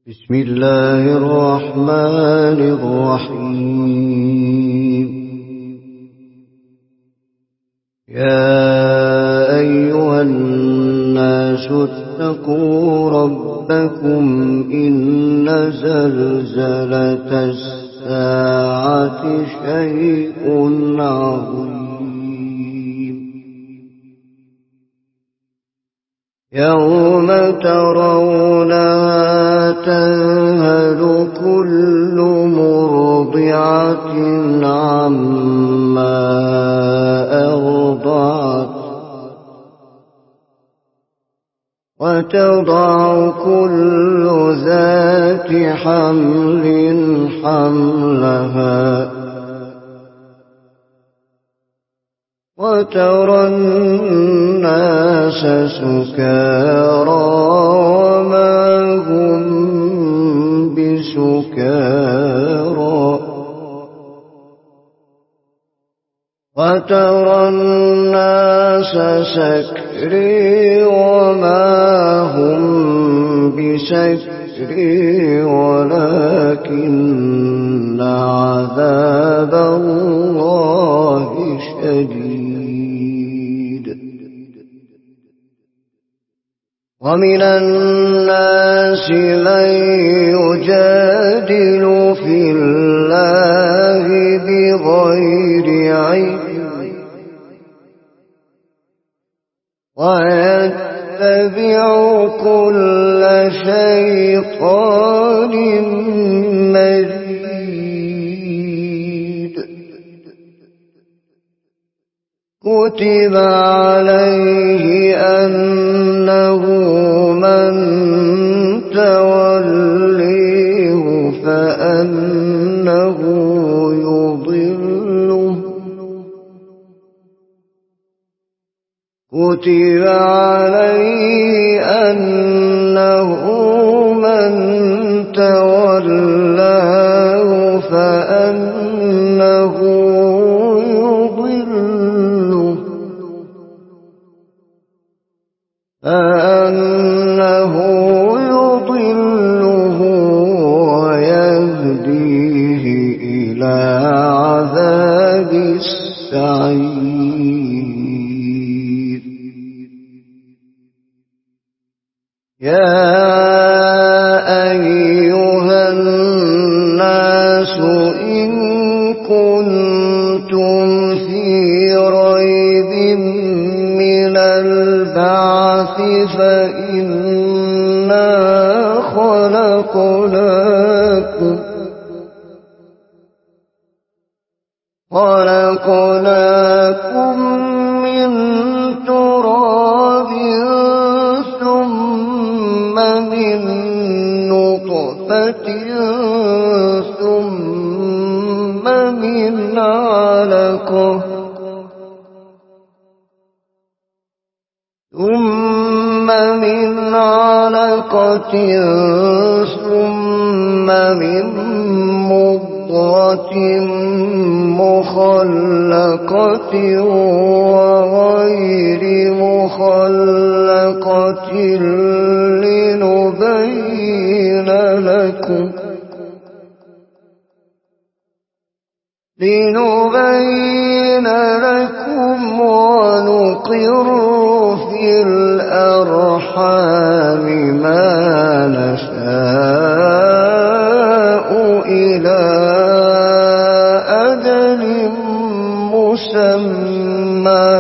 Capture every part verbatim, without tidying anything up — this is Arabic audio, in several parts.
بسم الله الرحمن الرحيم. يا أيها الناس اتقوا ربكم إن زلزلة الساعة شيء عظيم يوم ترونها تذهل كل مرضعة عما أرضعت وتضع كل ذات حمل حملها وترى الناس سكارى وما هم بسكارى وترى الناس سكري وما هم بسكري ولكن عذاب الله شديد. ومن الناس من يجادل في الله بغير علم ويتبع كل شيطان مريد. كتب عليه أنه من توليه فأنه يضله كتب عليه أنه من تولاه فأنه يضله فأنه يضله ويهديه إلى عذاب السعير. يا أيها الناس إن كنتم في ريب من البعث فإنا خلقناكم خلقناكم من تراب ثم من نطفة ثم من علقة ثم من علقة ثم من مضغة مخلقة وغير مخلقة لنبين لكم لنبين لكم ونقر في الأرحام ما نشاء إلى أجل مسمى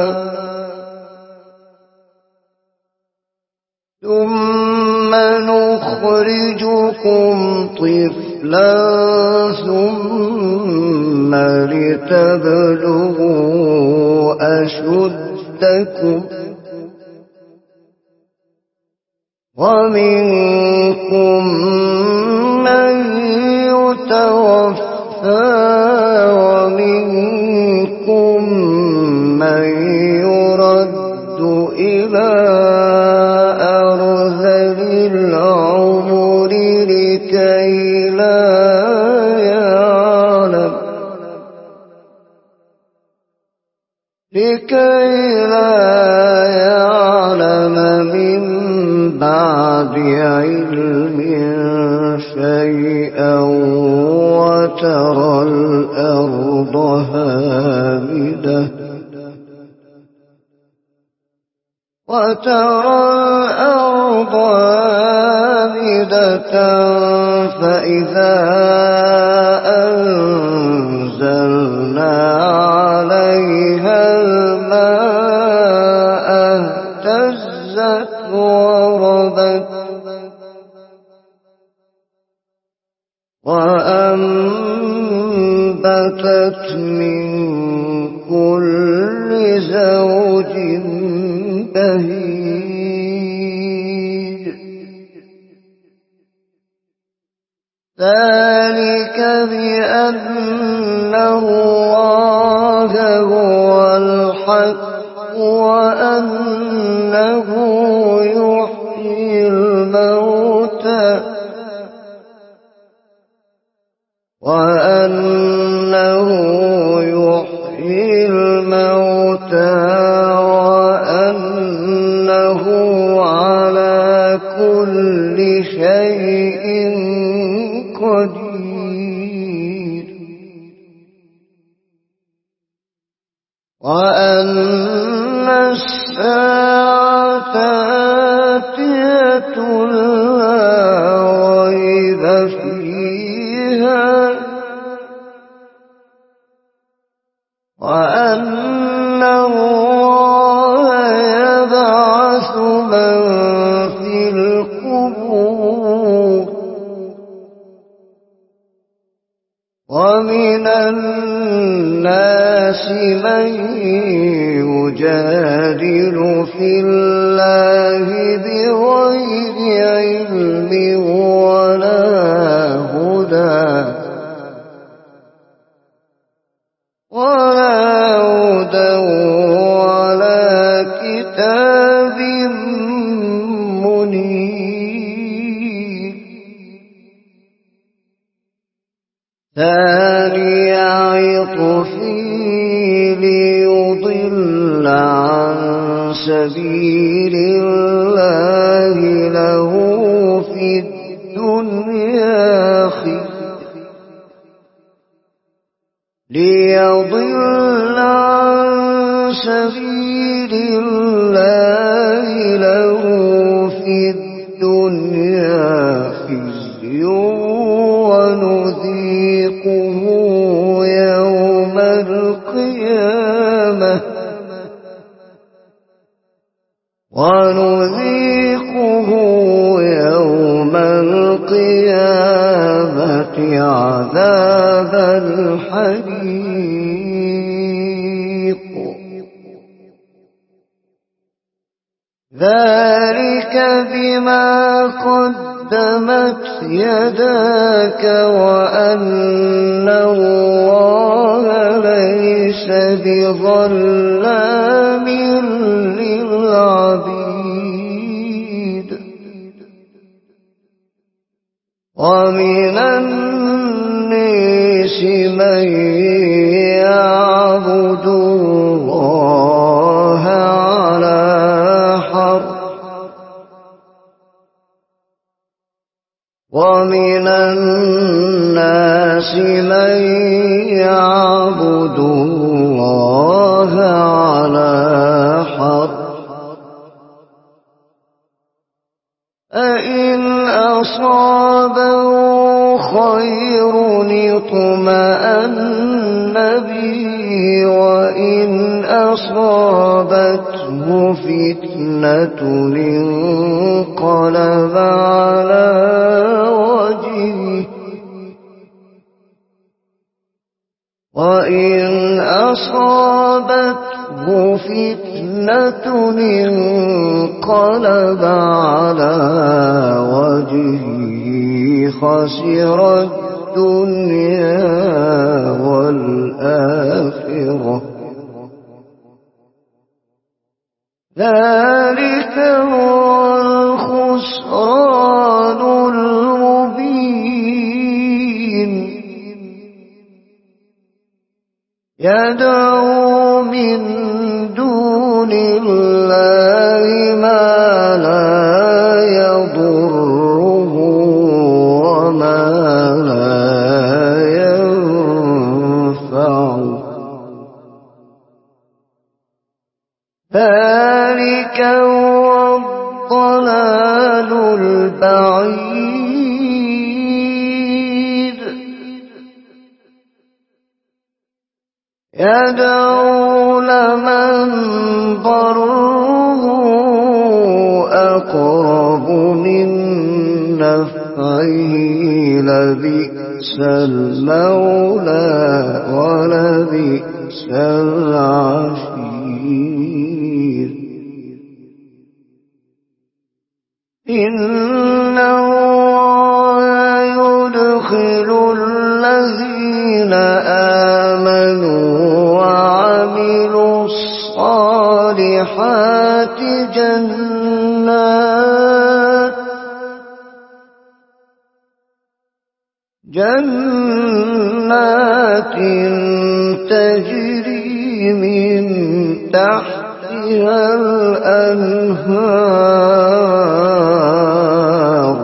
ثم نخرجكم طفلا ثم لتبلغوا أشدكم ومنكم من يتوفى ومنكم من يرد إلى أرذل العمر لكي لا يعلم لكي لا يعلم من بعد بعد علم شيئا وترى الأرض هامدة وترى الأرض هامدة فإذا أنزلنا عليها الماء اهتزت وربت وأنبتت من كل زوج بهيج ذلك بأن الله هو الحق وأنه يحيي الموتى وأنه يحيي الموتى وأنه على كل شيء قدير وأن الساعة آتية لا ريب فيها وأن الله يبعث من في القبور ومن الناس من يجادل في الله بغير علم ولا هدى ولا هدى ولا كتاب منير ثاني عطفه ليضل عن سبيل الله له في الدنيا خزي ليضل عن سبيل الله له في الدنيا خزي ونذيقه يوم القيامة ونذيقه يوم القيامة عذاب الحريق ذلك بما قدمت يداك وأن الله ليس بظلام للعبيد ومن الناس من يعبد الله على حرف ومن الناس من يعبد الله على حرف فإن أصابه خير اطمأن به وإن أصابته فتنة انقلب على وجهه وإن أصابته فتنة انقلب على وجهه خسر الدنيا والآخرة ذلك هو الخسران المبين يدعو من دون الله ما لا يضره وما يدعو لمن ضره أقرب من نفعه لبئس المولى ولبئس العشير إن الله يدخل الذين آمنوا وعملوا الصالحات جنات جنات تجري من تحتها الأنهار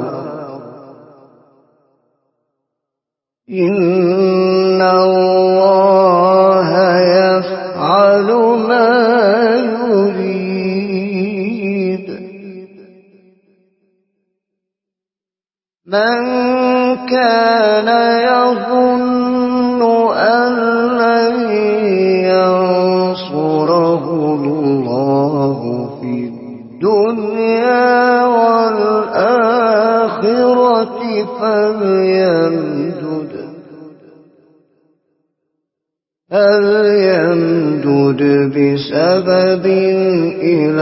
إن الله يفعل ما يريد من كان يظن أن لن ينصره الله في الدنيا والآخرة فليمدد فليمدد بسبب إلى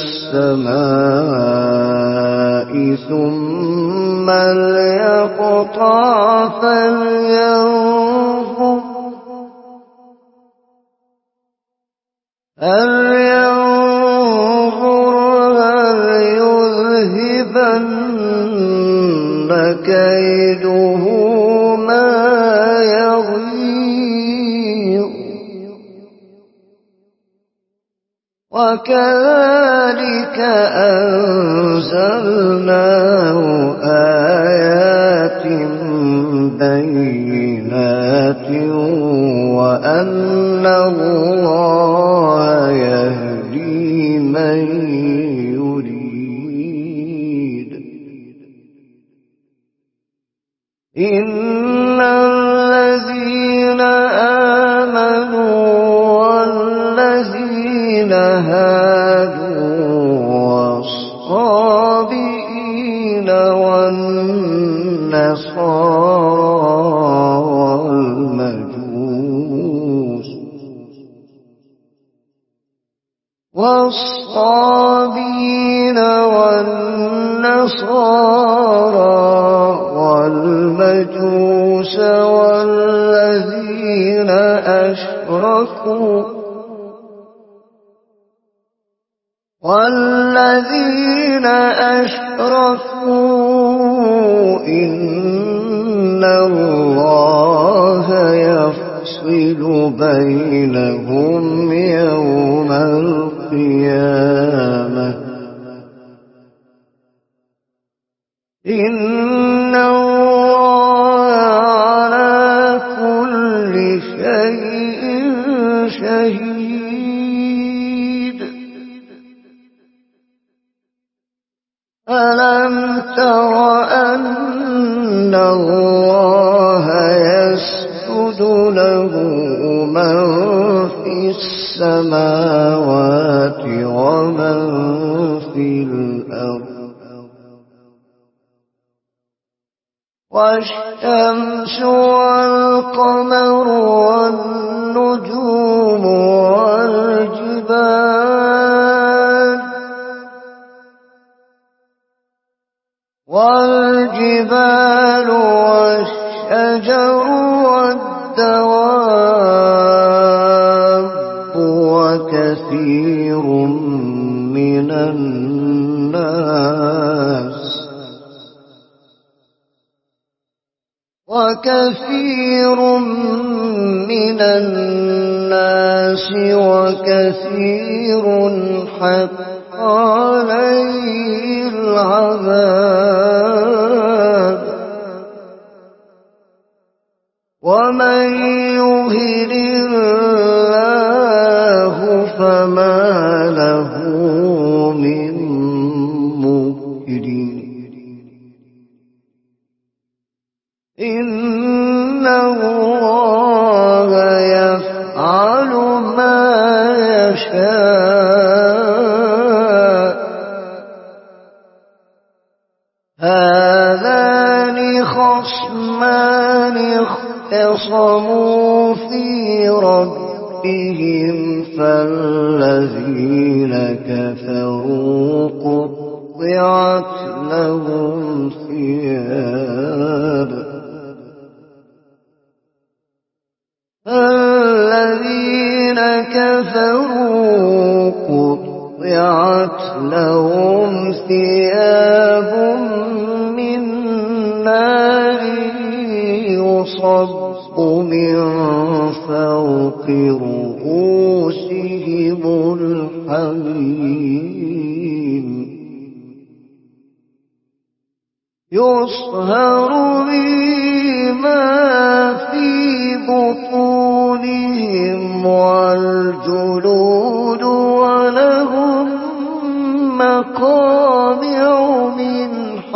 السماء ثم ليقطع فلينظر فلينظر هل يذهبن كيده ما يغيظ وكذلك أنزلناه آيات بينات وأن الله يهدي من يريد إن الذين آمنوا والذين هادوا والصابئين والنصارى والمجوس والصابئين والنصارى والمجوس والذين أشركوا والذين أشركوا إن الله يفصل بينهم يوم القيامة إن الله على كل شيء شهيد ألم تر أن الله يسجد له من في السماوات ومن في الأرض والشمس والقمر والنجوم والجبال والجبال والشجر والدواب وكثير من الناس وكثير من الناس وكثير حق عليه العذاب ومن يهن الله فما له من مكرم إن الله يفعل يشاء هذان خصمان اختصموا في ربهم فالذين كفروا قطعت لهم ثياب الذين كفروا قطعت لهم ثياب من نار يصب من فوق رؤوسهم الحميم يصهر به ما في بطونهم والجلود ولهم مقامع من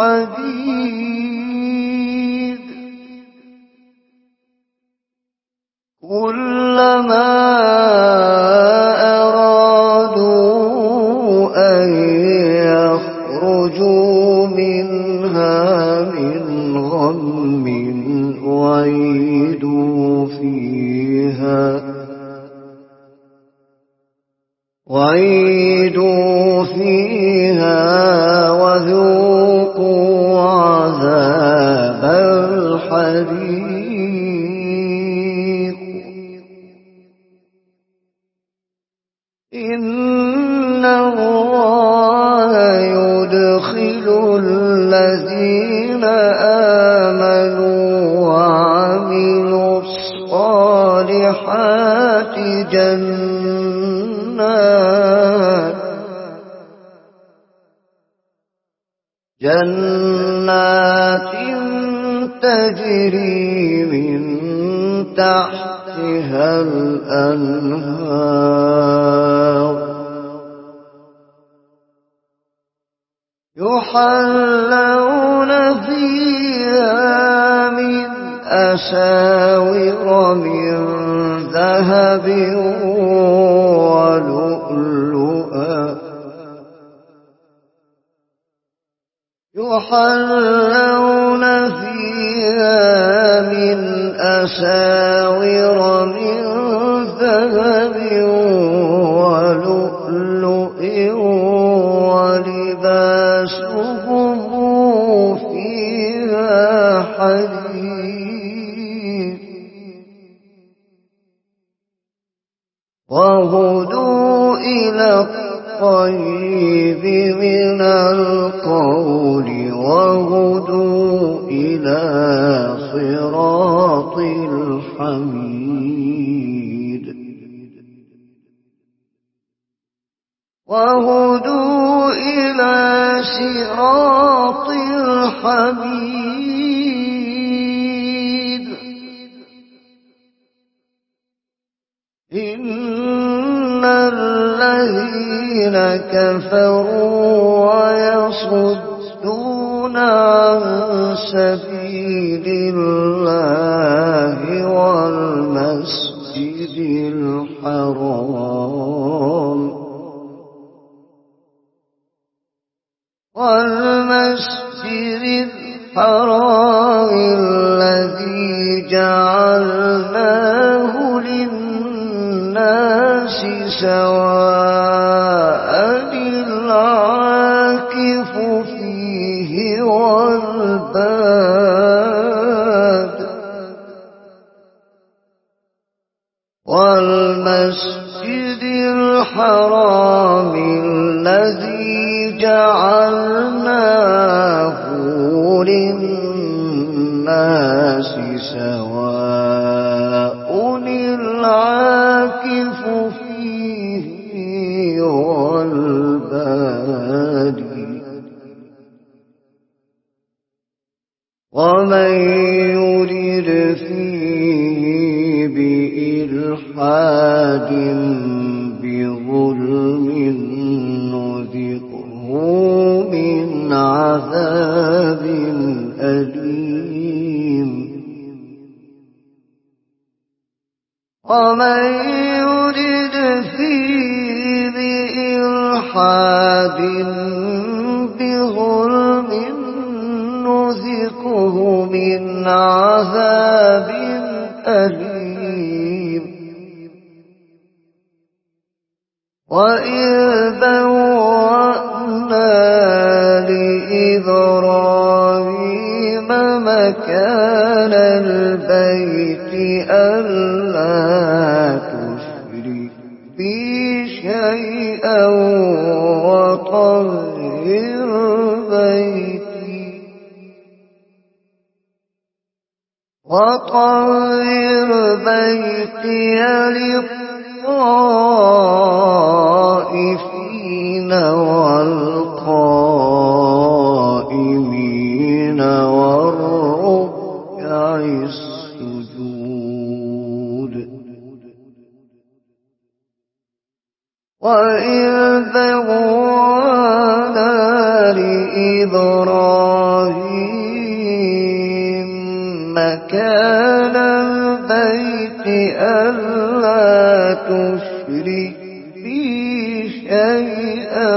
حديد كلما أرادوا أن يخرجوا منها من غم وعيدوا فيها وعيدوا فيها وذوقوا عذاب الحريق إن الله يدخل الذين آمنوا وعملوا الصالحات جنات جنات تجري من تحتها الأنهار يحلون فيها من أساور من ذهب ولؤلؤا يحلون فيها من أساور من ذهب ولؤلؤ ولباسهم فيها حرير وهدوا إلى الطيب من القول وهدوا إلى صراط الحميد وهدوا إلى صراط الحميد إن الذين كفروا ويصدون عن سبيل الله والمسجد الحرام والمسجد الحرام الذي جعلناه للناس سواء العاكف فيه والباد والمسجد الحرام الذي جعلناه للناس سواء العاكف فيه والبادي ومن يرد فيه بإلحاد بظلم نذقه من عذاب أليم ومن يرد فيه إلحاد بظلم نذقه من عذاب أليم وإذ بوأنا لإبراهيم مكان البيت ألا تشرك بي شيئا وطهر بيتي وطهر بيتي للطائفين والقائمين والركع السجود وإذ بوأنا لإبراهيم مكان البيت ألا تشرك بي شيئا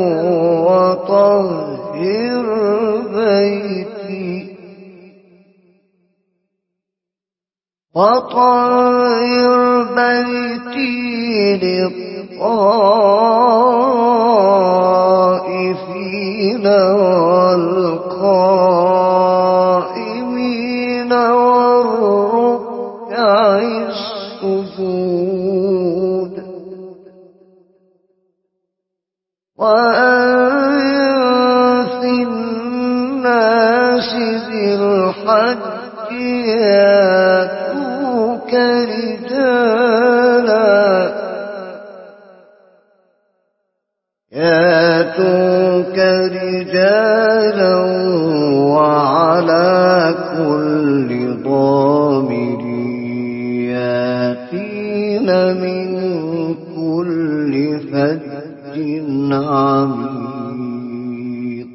وطهر بيتي وطهر بيتي للطائفين والقائمين والركع السجود وأذن في الناس بالحج يأتوك رجالا يأتوك رجالا وعلى كل ضامر يأتين من كل فج عميق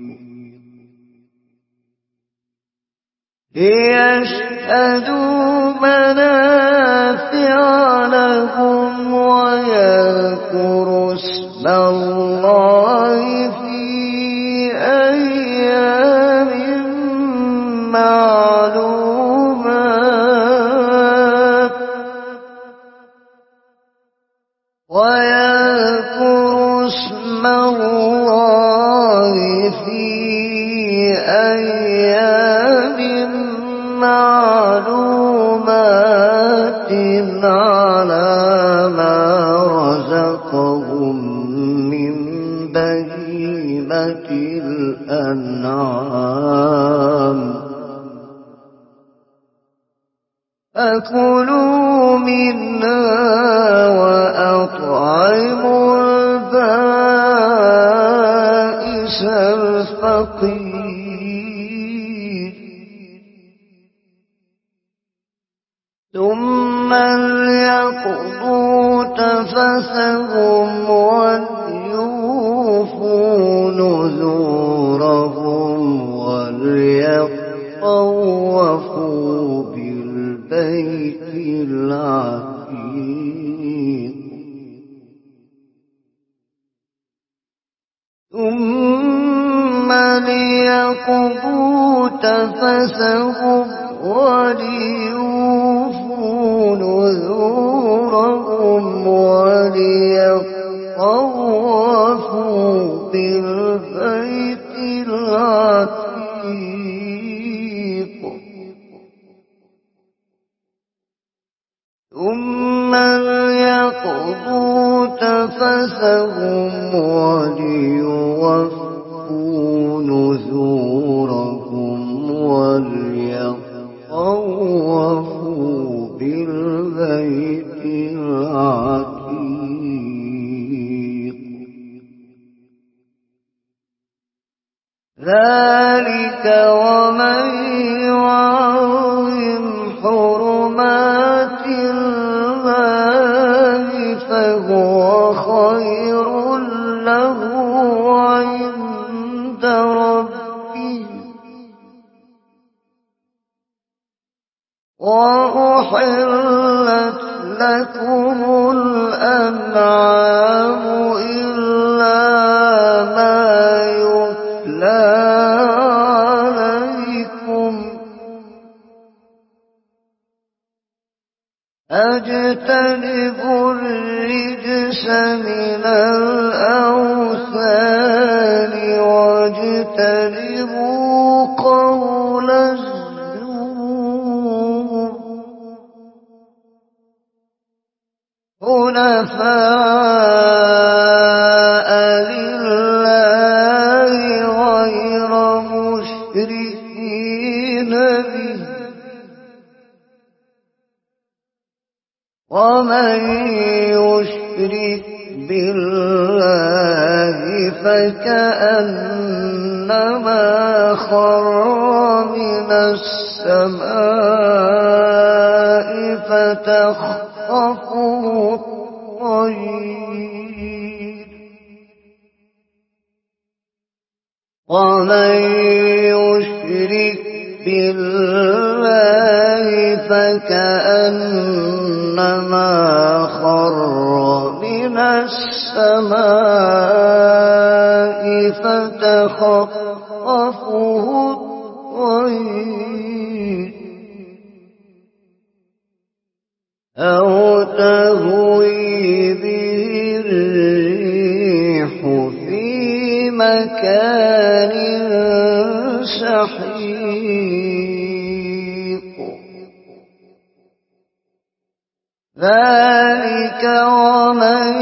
ليشهدوا منافع لهم ويذكروا اسم الله في أيام معلومات ويذكروا اسم الله في أيام معلومات على ما رزقهم من بهيمة الأنعام فكلوا منها وأطعموا البائس الفقير ثم ليقضوا تفثهم وليوفوا نذورهم وليطوفوا بالبيت العتيق ثم ليقضوا تفثهم وليوفوا نذورهم وليطوفوا بالبيت العتيق ثم ليقضوا تفثهم وليوفوا نذورهم وليطوفوا بالبيت العتيق ذلك ومن يعظم حرمات الله فهو خير له عند ربه وأحلت لكم الأنعام إلا ما يتلى عليكم أجتنبوا الرجس من الأوثان واجتنبوا قول الزور حنفاء لله غير مشركين به ومن يشرك بالله فكأنما خر من السماء فتخطفه الطير ومن يشرك بالله فكأنما خر من السماء فتخطفه الطير أو تهوي به الريح في مكان سحيق ذلك ومن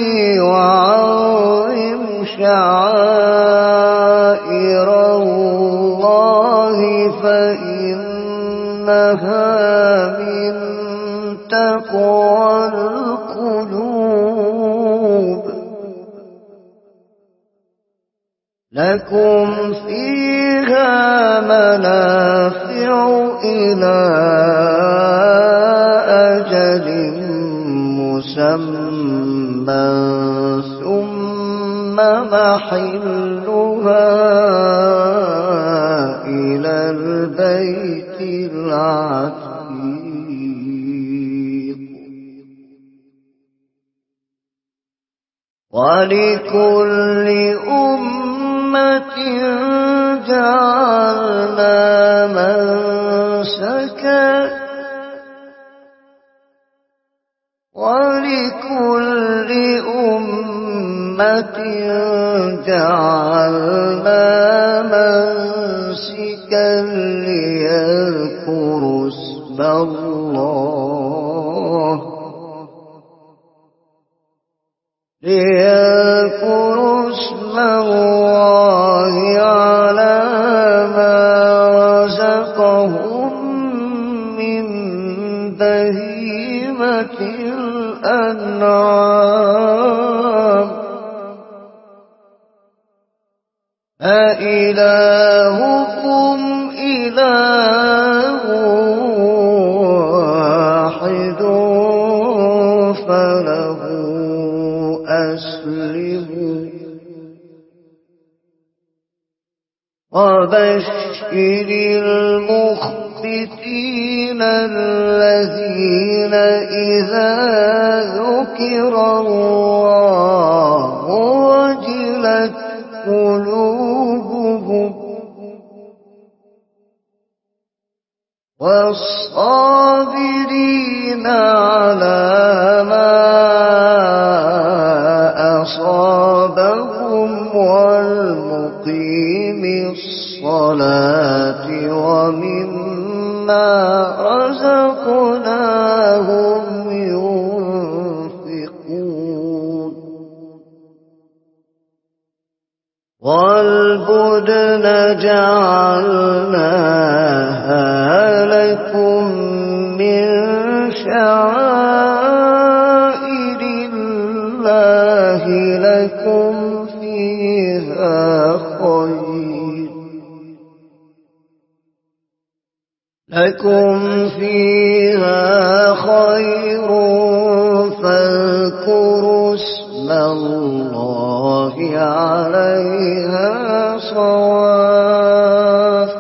يعظم شعائر الله فإنها من تقوى القلوب لكم فيها منافع إلى أجل مسمى ثم محلها إلى البيت العتيق ولكل أمة جعلنا منسكا ولكل أمة جعلنا منسكا ليذكروا اسم الله ليذكروا اسم الله على ما رزقهم من بهيمة الأنعام أإلهكم إله واحد فله أسلموا وبشر المخبتين الذين إذا ذكر الله وجلت قلوبهم والصابرين على ما أصابهم والمقيم الصلاة ومما رزقناهم ينفقون والبدن جعلناها لكم من شعائر الله لكم فيها خير لكم فيها خير فاذكروا اسم الله عليها صواف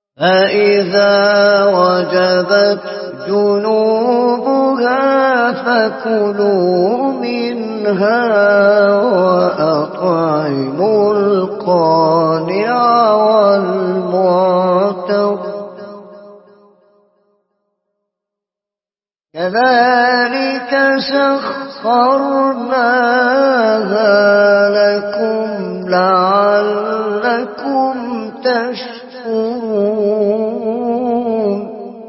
فإذا وجبت جنوبها كلوا منها وأطعموا القانع والمعتر كذلك سخرناها لكم لعلكم تشكرون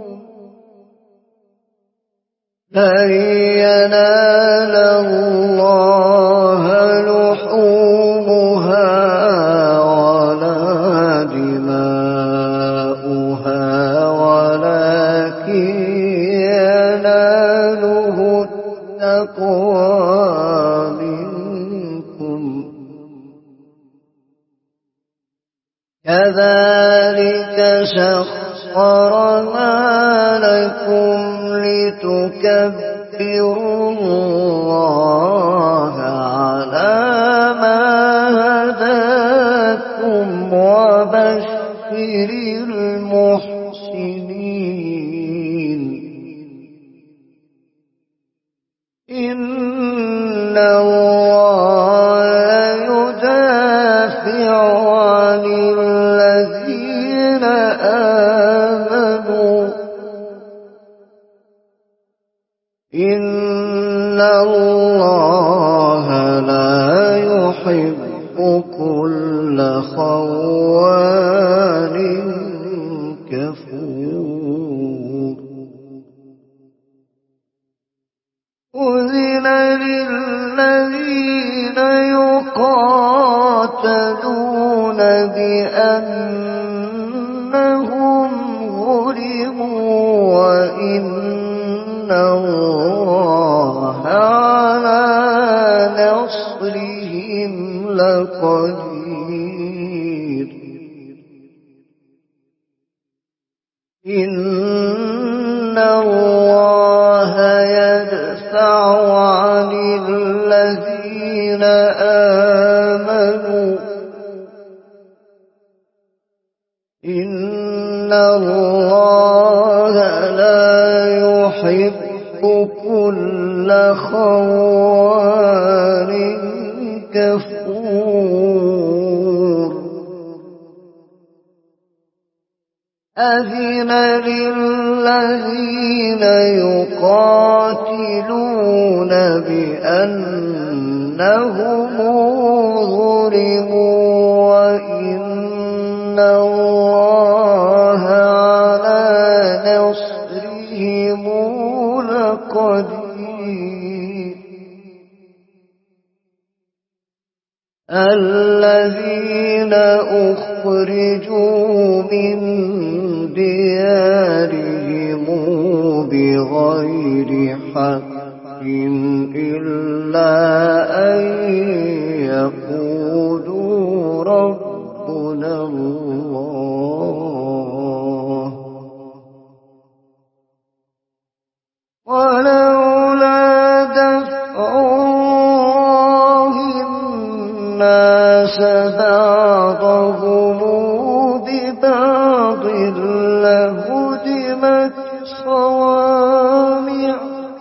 لن ينال الله لحومها ولا دماؤها ولكن يناله التقوى منكم كذلك سخرنا لكم لتكبروا الله على ما هداكم وبشر المحسنين إن الله يدافع عن الذين آمنوا إن الله لا يحب كل خوان كفور أذن للذين يقاتلون بأنهم ظلموا وإن الله على نصرهم لقدير إن الله يدفع عن الذين آمنوا إن الله لا يحب كل خوان كفور أذن للذين يقاتلون بأنهم ظلموا وإن الله على نصرهم لقدير الذين أخرجوا من ديارهم بغير حق إلا أن يقولوا ربنا الله ولولا دفع الله الناس بعضهم ببعض لهدمت صوامع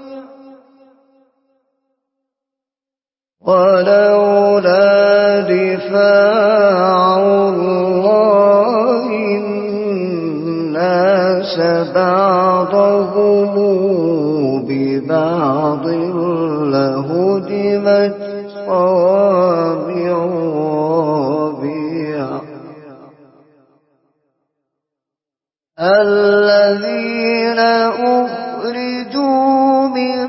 ولولا دفاع الله الناس بعضهم ببعض لهدمت صوامع وبيع الذين أخرجوا من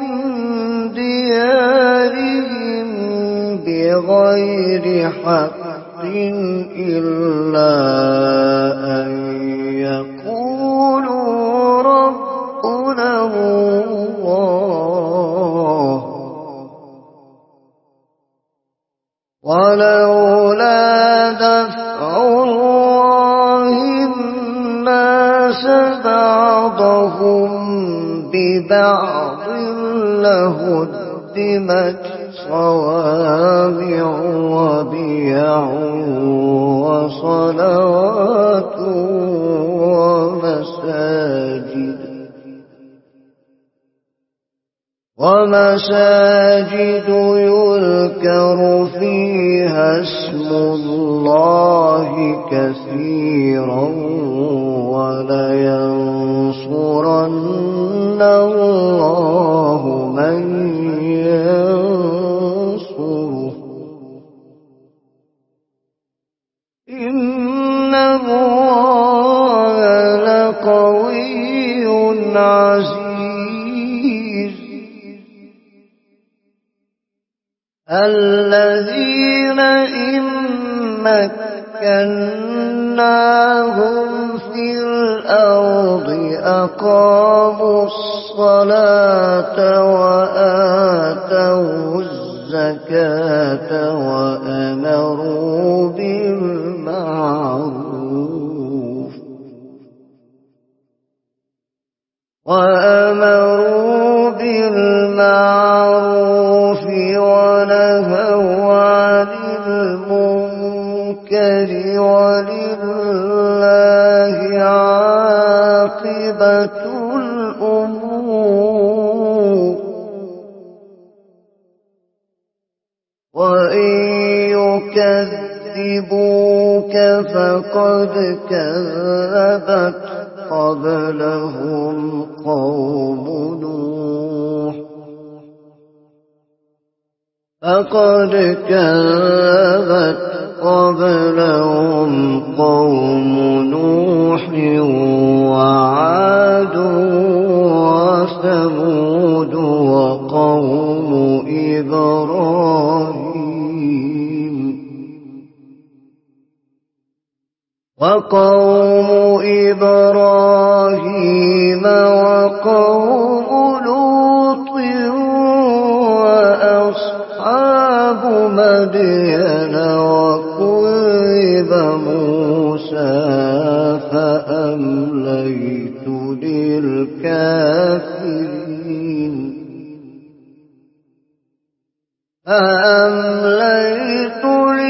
ديارهم بغير حق إلا أن يقولوا ربنا الله ولولا دفع الله الناس بعضهم ببعض لهدمت صوامع وبيع وصلوات ومساجد ومساجد ومساجد يذكر فيها اسم الله كثيرا ولينصرن الله من ينصره إن الله لقوي عزيز. الذين إن مكناهم في الأرض أقاموا الصلاة وآتوا الزكاة وأمروا بالمعروف وأمروا بالمعروف ونهوا عن المنكر ولله عاقبة الأمور. وإن يكذبوك فقد كذبت قبلهم قوم نوح فقد كذبت قبلهم قوم نوح وعاد وثمود وقوم إبراهيم وقوم إبراهيم وقوم لوط وأصحاب مدين وكذب موسى فأمليت للكافرين فأمليت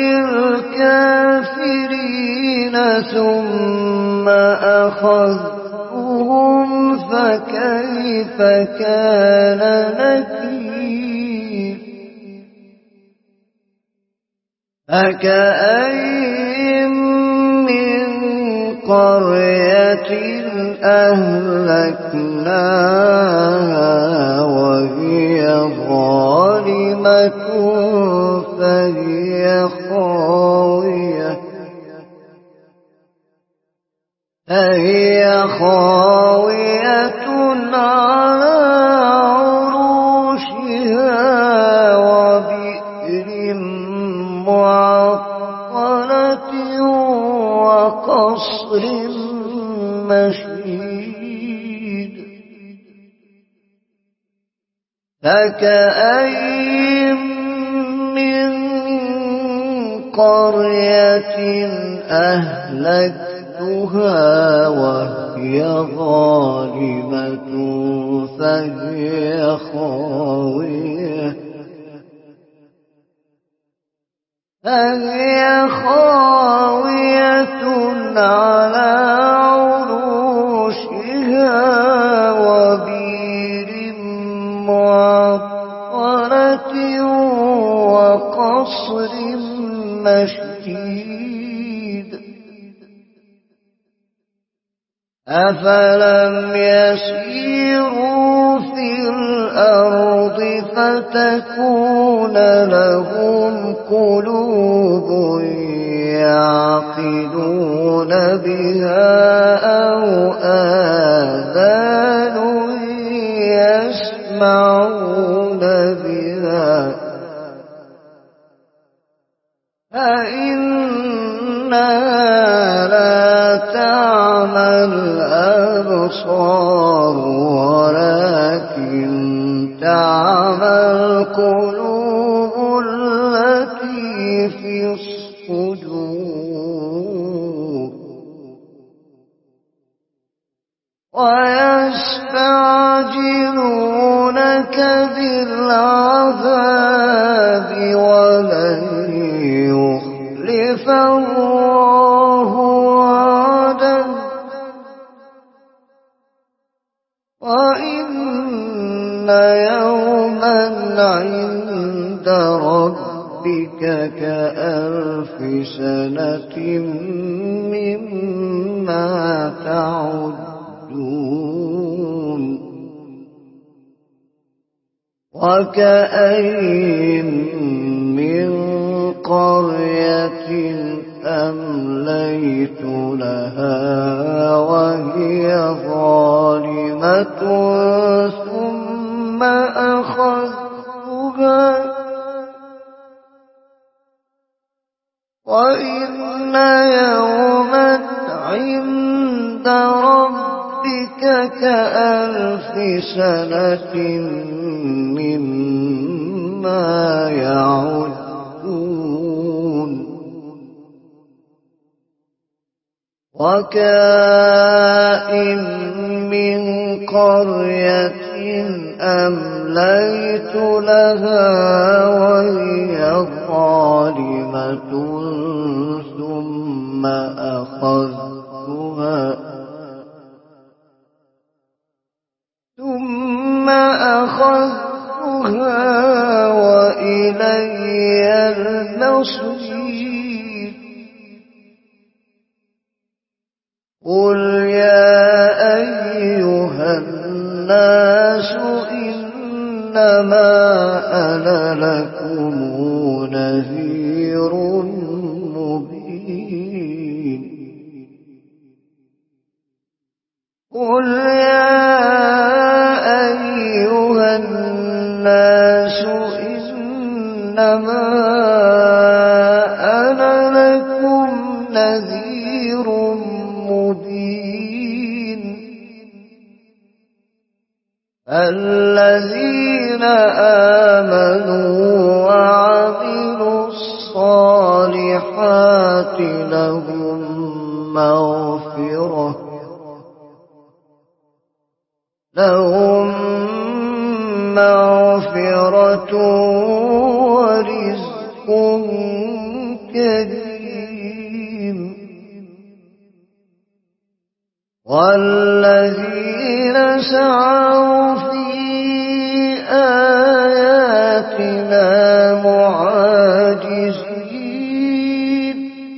للكافرين ثم أخذتهم فكيف كان نكير. فكأين من قرية أهلكناها وهي ظالمة فهي خاوية فهي خاوية على عروشها وبئر معطلة وقصر مشيد. فكأين من قرية أهلكتها وهي ظالمة فهي خاوية فهي خاوية على عروشها وبئر معطلة وقصر مشيد. أفلم يسيروا في الأرض فتكون لهم قلوب يعقلون بها أو آذان يسمعون بها فإنها لا تعمى الأبصار ولكن تعمى القلوب التي في الصدور. ويستعجلونك بالعذاب ولن يخلف الله وعده وإن يوما يوما عند ربك كألف سنة مما تعدون وكأين من قرية أمليت لها وهي ظالمة ثم أخذتها وإن يوما عند ربك كألف سنة مما يعدون وكأين من قرية أمليت لها وهي ظالمة ثم أخذتها ثم أخذتها وإلي المصير قل يا أيها الناس إنما أنا لكم نذير مبين قل يا أيها الناس إنما أنا لكم نذير مبين الذين آمنوا وعملوا الصالحات لهم مغفرة لهم مغفرة ورزق كريم والذين سعوا في آياتنا معاجزين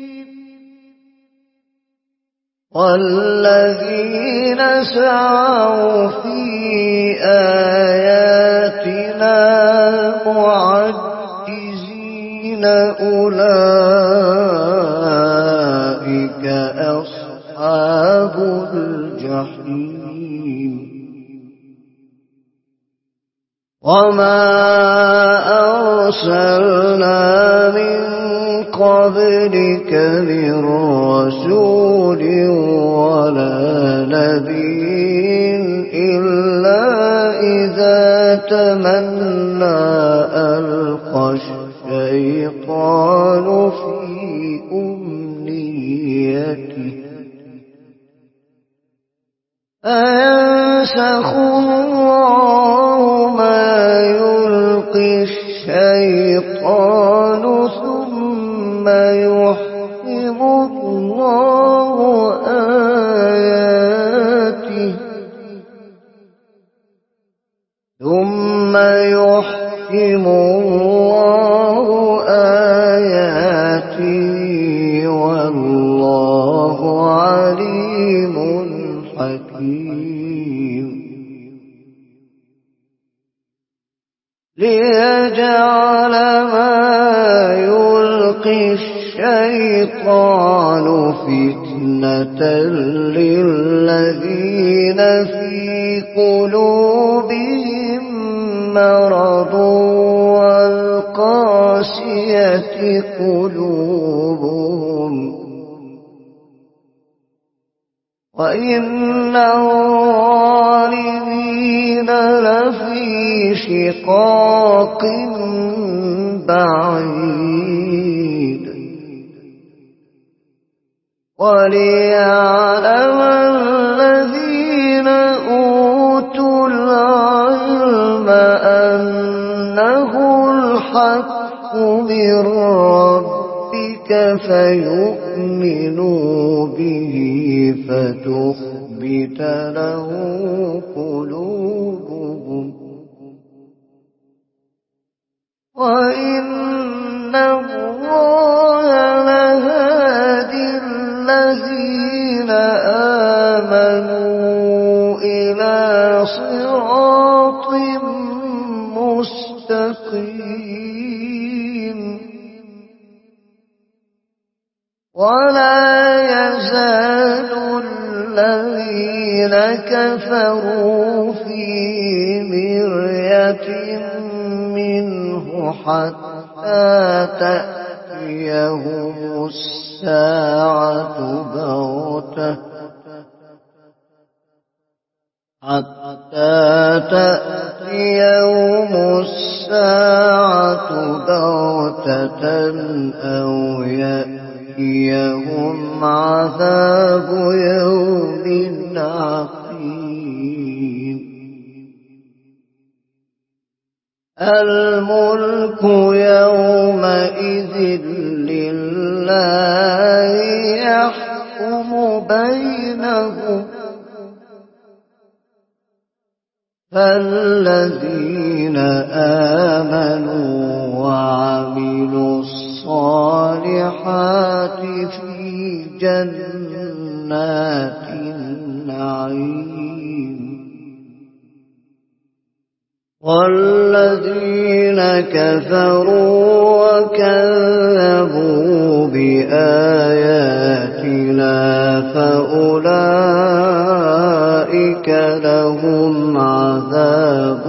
والذين سعوا في آياتنا معجزين أولئك أصحاب الجحيم وما أرسلنا من قبلك من رسول ولا نبي إلا إذا تمنى ألقى الشيطان في أمنيته أينسخ الله ما يلقي الشيطان ثم يحكم الله آياته ثم يحكم الله آياته والله عليم حكيم ليجعل ما يلقي الشيطان فتنة للذين في قلوبهم مرض والقاسية قلوبهم وإن الظالمين لفي شقاق بعيد وليعلم الذين أوتوا العلم أنه الحق من ربك فيؤمنوا به فتخبت له قلوبهم وإن الله لهادي الذين آمنوا إلى صراط مستقيم. ولا يزال الذين كفروا في مرية منه حتى تأتيهم الساعة بغتة حتى تأتيهم الساعة بغتة أو يأتيهم عذاب يوم عقيم. الملك يومئذ لله يحكم بينهم فالذين آمنوا وعملوا الصالحات في جنات النعيم. والذين كفروا وكذبوا بآياتنا فأولئك لهم عذاب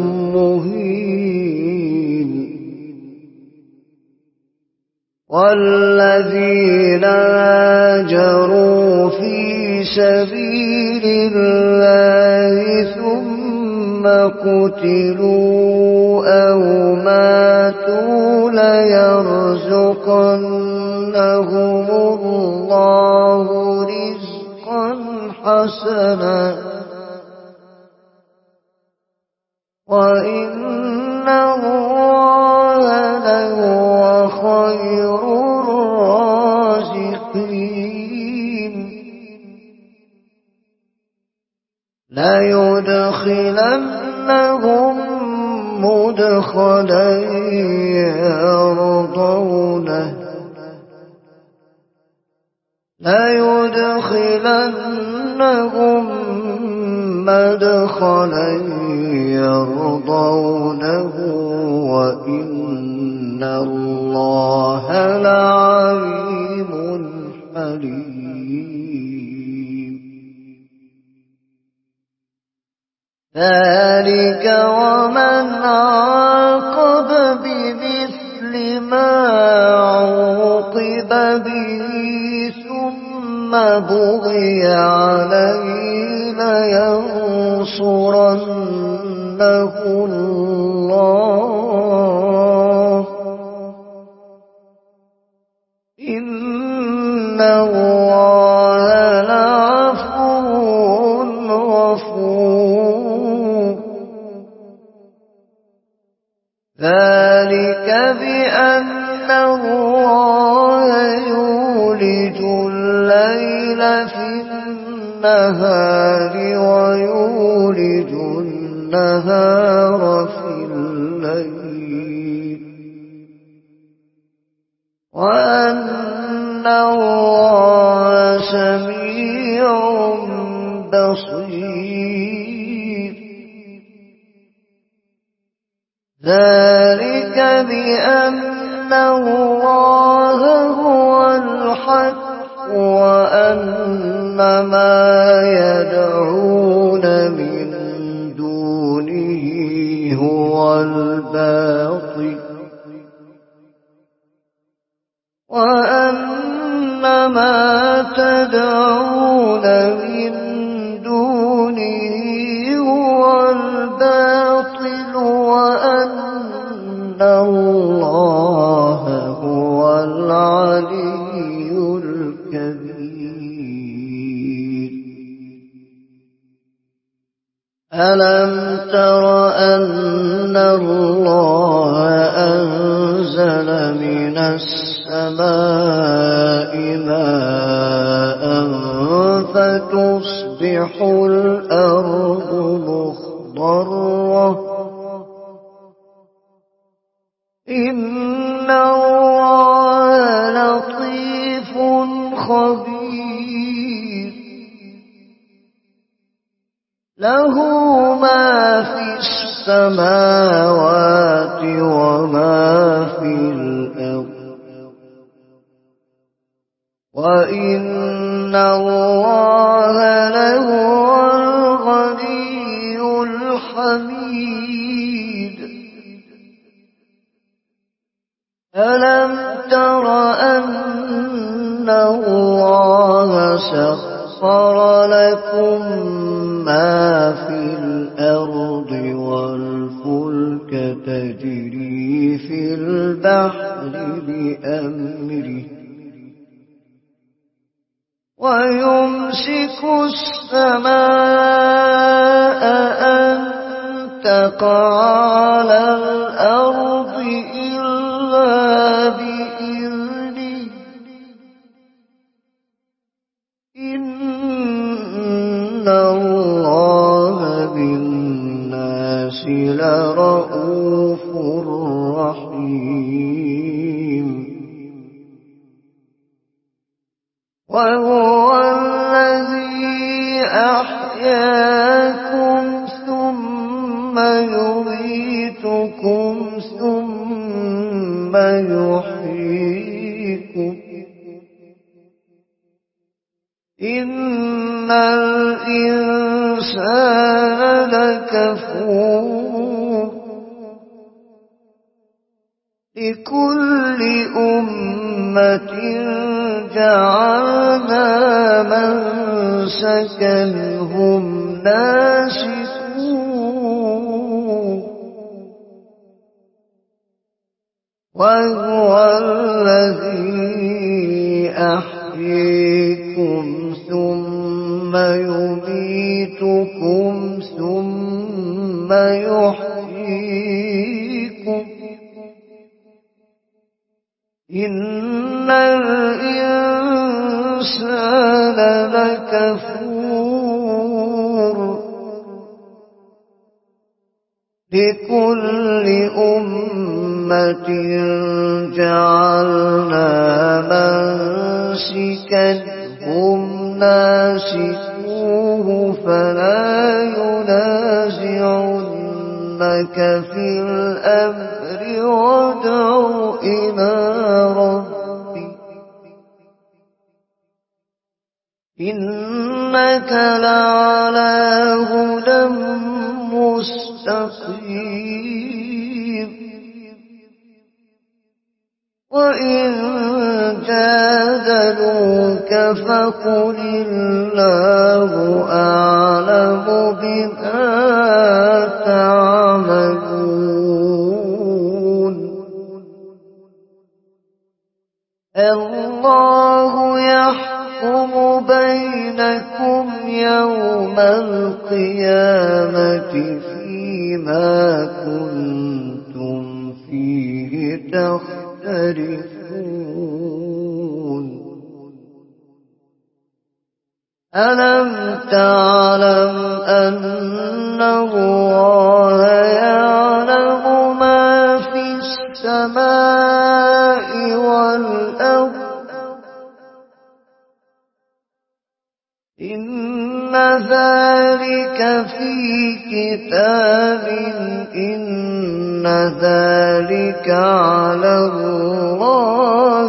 مهين. والذين هاجروا في سبيل الله ثم قتلوا أو ماتوا ليرزقنهم الله رزقا حسنا وإن الله لهو خير الرازقين. ليدخلنهم مدخلا يرضونه ليدخلنهم مدخلا يرضونه وإن الله لعليم حليم. ذلك ومن عاقب بمثل ما عوقب به ثم بغي عليه لينصرنه الله إن الله لعفو غفور. ذلك بأن الله يولج الليل في النهار ويولج النهار في الليل وأن الله سميع بصير. ذلك بأن الله هو الحق وأن ما يدعون من دونه هو الباطل وأن ما تدعون من دونه هو الباطل وأن الله هو العلي الكبير. ألم تر أن الله أنزل من السماء ماء فتصبح الأرض مخضرة إن الله لطيف خبير له ما في السماوات وما في الأرض وإن الله لهو الغني الحميد ألم تر أن الله سخر لكم ما في الأرض والفلك تجري في البحر بأمره ويمسك السماء أن تقع على الأرض إلا بإذنه إن الله بالناس لرءوف رحيم وهو الذي أحياكم ثم يميتكم ثم يحييكم إن الإنسان لكفور لكل أمة جعلنا منسكا هم ناسكوه وهو الذي أحييكم ثم يميتكم ثم يحييكم إن الإنسان لكفور لكل أمة جعلنا منسكا هم ناسكوه فلا ينازعنك في الأمر وادع إلى ربك إنك لعلى هدى مستقيم وإن جادلوك فقل الله أعلم بما تعملون الله يحكم بينكم يوم القيامة فيما كنتم فيه تختلفون ألم تعلم أن الله يعلم ما في السماء والأرض إن ذلك في كتاب إن ذلك على الله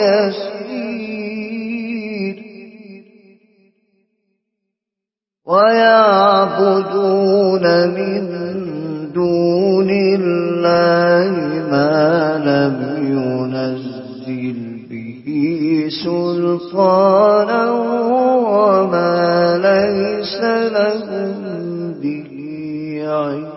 يسير ويعبدون من دون الله ما لم ينزل به سلطانا وما ليس لهم به علم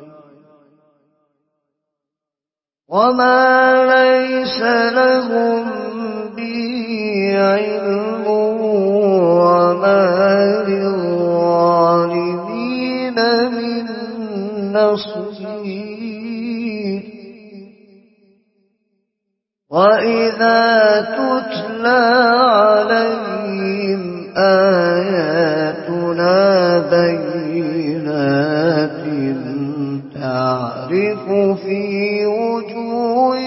وما ليس لهم به علم وما للظالمين من نصير وإذا تتلى عليهم آياتنا بينات تعرف في وجوه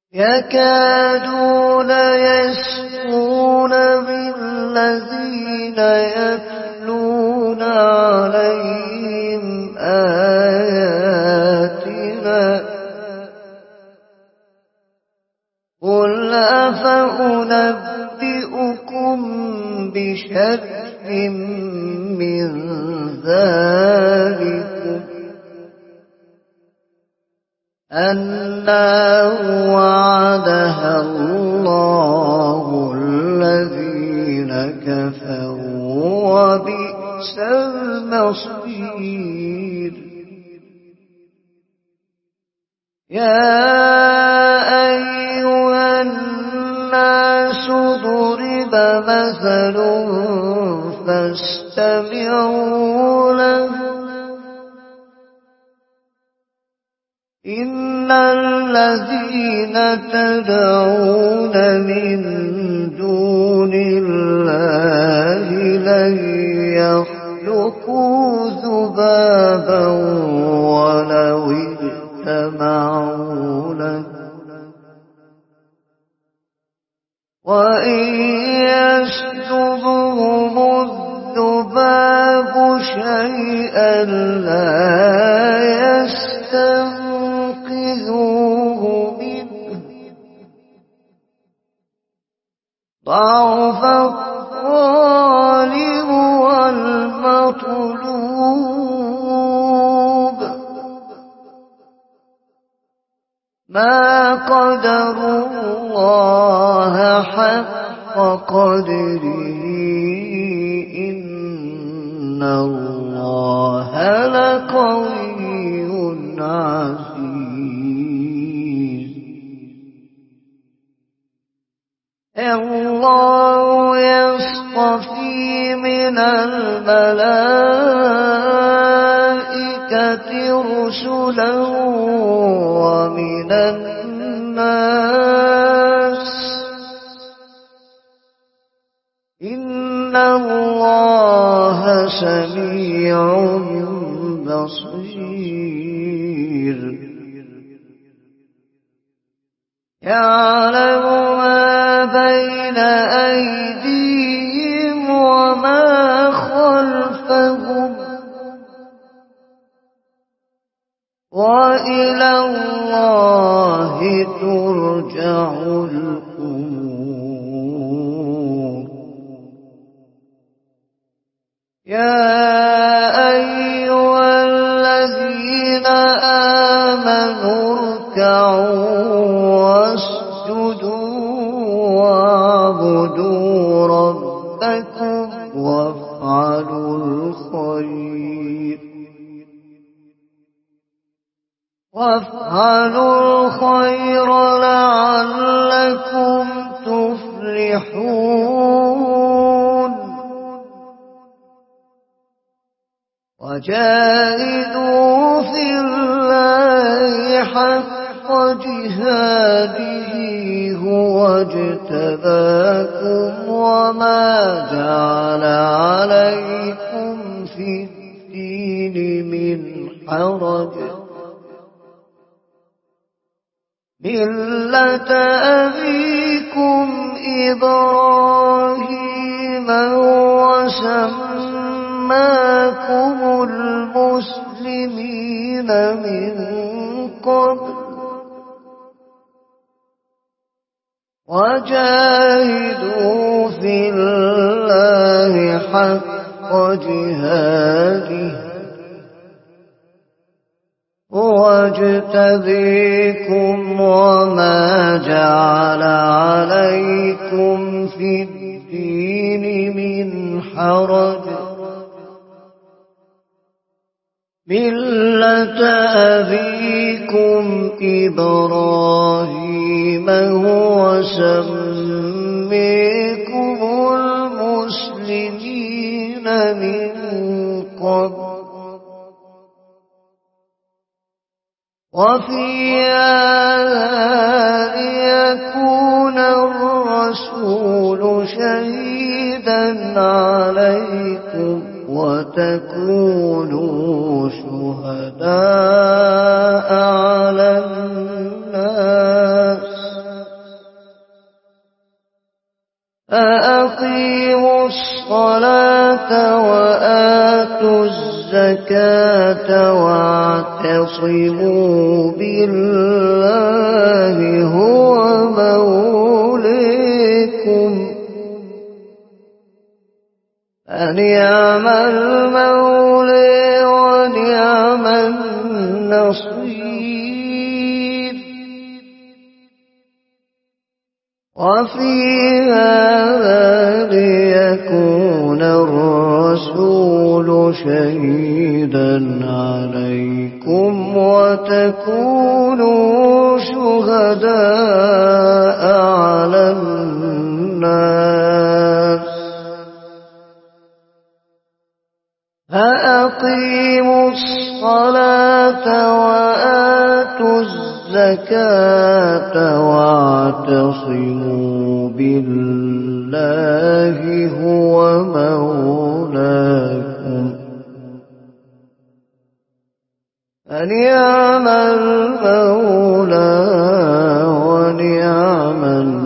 يكادون يسطون بالذين يتلون عليهم آياتنا قل أفأنبئكم بشر من ذلكم النار وعدها الله الذين كفروا وبئس المصير يا أيها الناس ضرب مثل فاستمعوا له إن الذين تدعون من دون الله لن يخلقوا ذبابا ولو اجتمعوا له وإن يسلبهم الذباب شيئا لا يستنقذوه منه ضعف الطالب والمطلوب ما قدروا الله حق قدره إن الله لقوي عزيز الله يصطفي من الملائكة رسلا ومن الناس إن الله سميع بصير يعلم ما بين أيديهم وما خلفهم وإلى الله ترجع الأمور يا أيها الذين آمنوا اركعوا واسجدوا واعبدوا ربكم وافعلوا الخير وافعلوا الخير لعلكم تفلحون وجاهدوا في الله حق جهاده هو اجتباكم وما جعل عليكم في الدين من حرج ملة أبيكم إبراهيم وسماكم المسلمين من قبل وجاهدوا في الله حق جهاده هو اجتبيكم وما جعل عليكم في الدين من حرج ملة أبيكم إبراهيم هو سميكم المسلمين من قبل وفي هذا ليكون الرسول شهيدا عليكم وتكونوا شهداء على الناس أقيموا الصلاة وآتوا الزكاة واعتصموا بالله هو موليكم فنعم المولى ونعم النصير. وفي هذا ليكون الرسول شهيدا عليكم وتكونوا شهداء على الناس فأقيموا الصلاة وآتوا الزكاة واعتصموا بالله هو مولاكم فنعم المولى ونعم